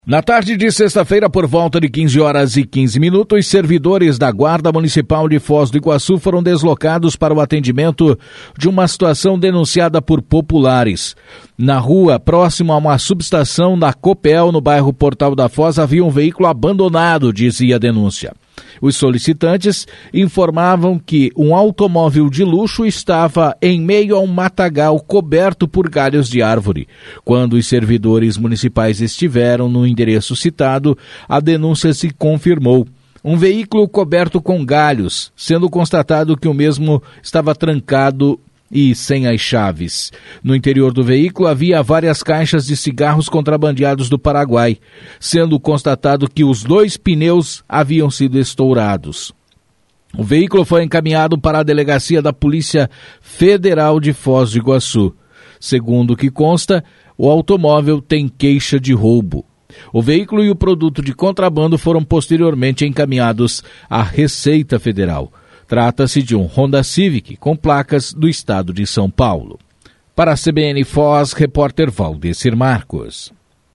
Na tarde de sexta-feira, por volta de 15h15, servidores da Guarda Municipal de Foz do Iguaçu foram deslocados para o atendimento de uma situação denunciada por populares. Na rua, próximo a uma subestação da Copel, no bairro Portal da Foz, havia um veículo abandonado, dizia a denúncia. Os solicitantes informavam que um automóvel de luxo estava em meio a um matagal coberto por galhos de árvore. Quando os servidores municipais estiveram no endereço citado, a denúncia se confirmou. Um veículo coberto com galhos, sendo constatado que o mesmo estava trancado e sem as chaves. No interior do veículo havia várias caixas de cigarros contrabandeados do Paraguai, sendo constatado que os 2 pneus haviam sido estourados. O veículo foi encaminhado para a delegacia da Polícia Federal de Foz do Iguaçu. Segundo o que consta, o automóvel tem queixa de roubo. O veículo e o produto de contrabando foram posteriormente encaminhados à Receita Federal. Trata-se de um Honda Civic com placas do estado de São Paulo. Para a CBN Foz, repórter Valdecir Marcos.